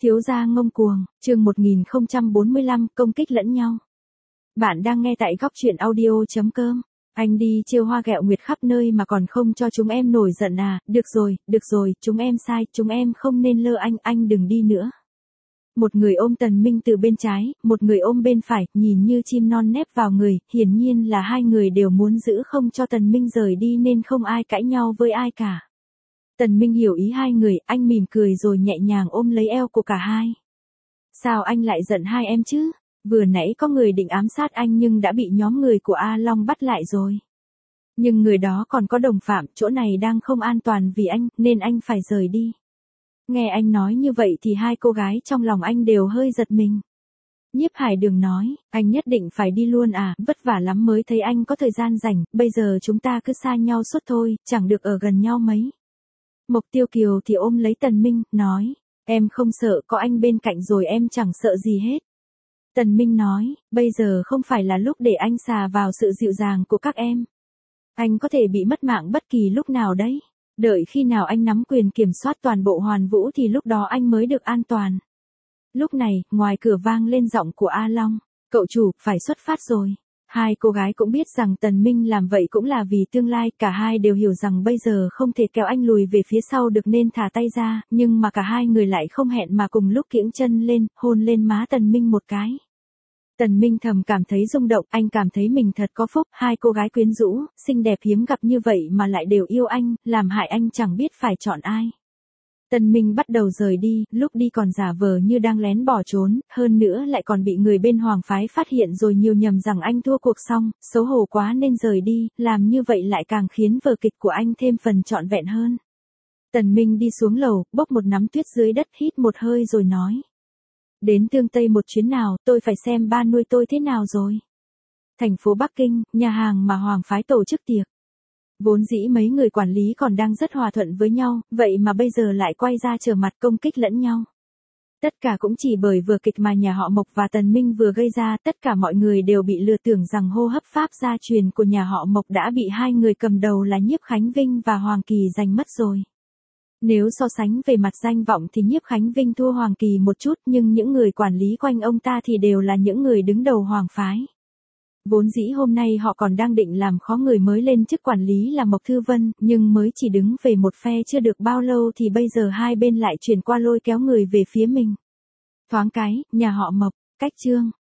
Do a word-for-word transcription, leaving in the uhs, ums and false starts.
Thiếu gia ngông cuồng, chương một nghìn không trăm bốn mươi lăm, công kích lẫn nhau. Bạn đang nghe tại góc truyện audio.com. Anh đi trêu hoa ghẹo nguyệt khắp nơi mà còn không cho chúng em nổi giận à, được rồi, được rồi, chúng em sai, chúng em không nên lơ anh, anh đừng đi nữa. Một người ôm Tần Minh từ bên trái, một người ôm bên phải, nhìn như chim non nép vào người, hiển nhiên là hai người đều muốn giữ không cho Tần Minh rời đi nên không ai cãi nhau với ai cả. Tần Minh hiểu ý hai người, anh mỉm cười rồi nhẹ nhàng ôm lấy eo của cả hai. Sao anh lại giận hai em chứ? Vừa nãy có người định ám sát anh nhưng đã bị nhóm người của A Long bắt lại rồi. Nhưng người đó còn có đồng phạm, chỗ này đang không an toàn vì anh, nên anh phải rời đi. Nghe anh nói như vậy thì hai cô gái trong lòng anh đều hơi giật mình. Nhiếp Hải Đường nói, anh nhất định phải đi luôn à, vất vả lắm mới thấy anh có thời gian rảnh, bây giờ chúng ta cứ xa nhau suốt thôi, chẳng được ở gần nhau mấy. Mộc Tiêu Kiều thì ôm lấy Tần Minh, nói, em không sợ, có anh bên cạnh rồi em chẳng sợ gì hết. Tần Minh nói, bây giờ không phải là lúc để anh xà vào sự dịu dàng của các em. Anh có thể bị mất mạng bất kỳ lúc nào đấy. Đợi khi nào anh nắm quyền kiểm soát toàn bộ Hoàn Vũ thì lúc đó anh mới được an toàn. Lúc này, ngoài cửa vang lên giọng của A Long, cậu chủ, phải xuất phát rồi. Hai cô gái cũng biết rằng Tần Minh làm vậy cũng là vì tương lai, cả hai đều hiểu rằng bây giờ không thể kéo anh lùi về phía sau được nên thả tay ra, nhưng mà cả hai người lại không hẹn mà cùng lúc kiễng chân lên, hôn lên má Tần Minh một cái. Tần Minh thầm cảm thấy rung động, anh cảm thấy mình thật có phúc, hai cô gái quyến rũ, xinh đẹp hiếm gặp như vậy mà lại đều yêu anh, làm hại anh chẳng biết phải chọn ai. Tần Minh bắt đầu rời đi, lúc đi còn giả vờ như đang lén bỏ trốn, hơn nữa lại còn bị người bên Hoàng phái phát hiện rồi nhiều nhầm rằng anh thua cuộc xong, xấu hổ quá nên rời đi, làm như vậy lại càng khiến vở kịch của anh thêm phần trọn vẹn hơn. Tần Minh đi xuống lầu, bốc một nắm tuyết dưới đất, hít một hơi rồi nói. Đến Tương Tây một chuyến nào, tôi phải xem ba nuôi tôi thế nào rồi. Thành phố Bắc Kinh, nhà hàng mà Hoàng phái tổ chức tiệc. Vốn dĩ mấy người quản lý còn đang rất hòa thuận với nhau, vậy mà bây giờ lại quay ra trở mặt công kích lẫn nhau. Tất cả cũng chỉ bởi vừa kịch mà nhà họ Mộc và Tần Minh vừa gây ra, tất cả mọi người đều bị lừa tưởng rằng hô hấp pháp gia truyền của nhà họ Mộc đã bị hai người cầm đầu là Nhiếp Khánh Vinh và Hoàng Kỳ giành mất rồi. Nếu so sánh về mặt danh vọng thì Nhiếp Khánh Vinh thua Hoàng Kỳ một chút, nhưng những người quản lý quanh ông ta thì đều là những người đứng đầu Hoàng phái. Vốn dĩ hôm nay họ còn đang định làm khó người mới lên chức quản lý là Mộc Thư Vân, nhưng mới chỉ đứng về một phe chưa được bao lâu thì bây giờ hai bên lại chuyển qua lôi kéo người về phía mình. Thoáng cái, nhà họ Mộc, cách chương.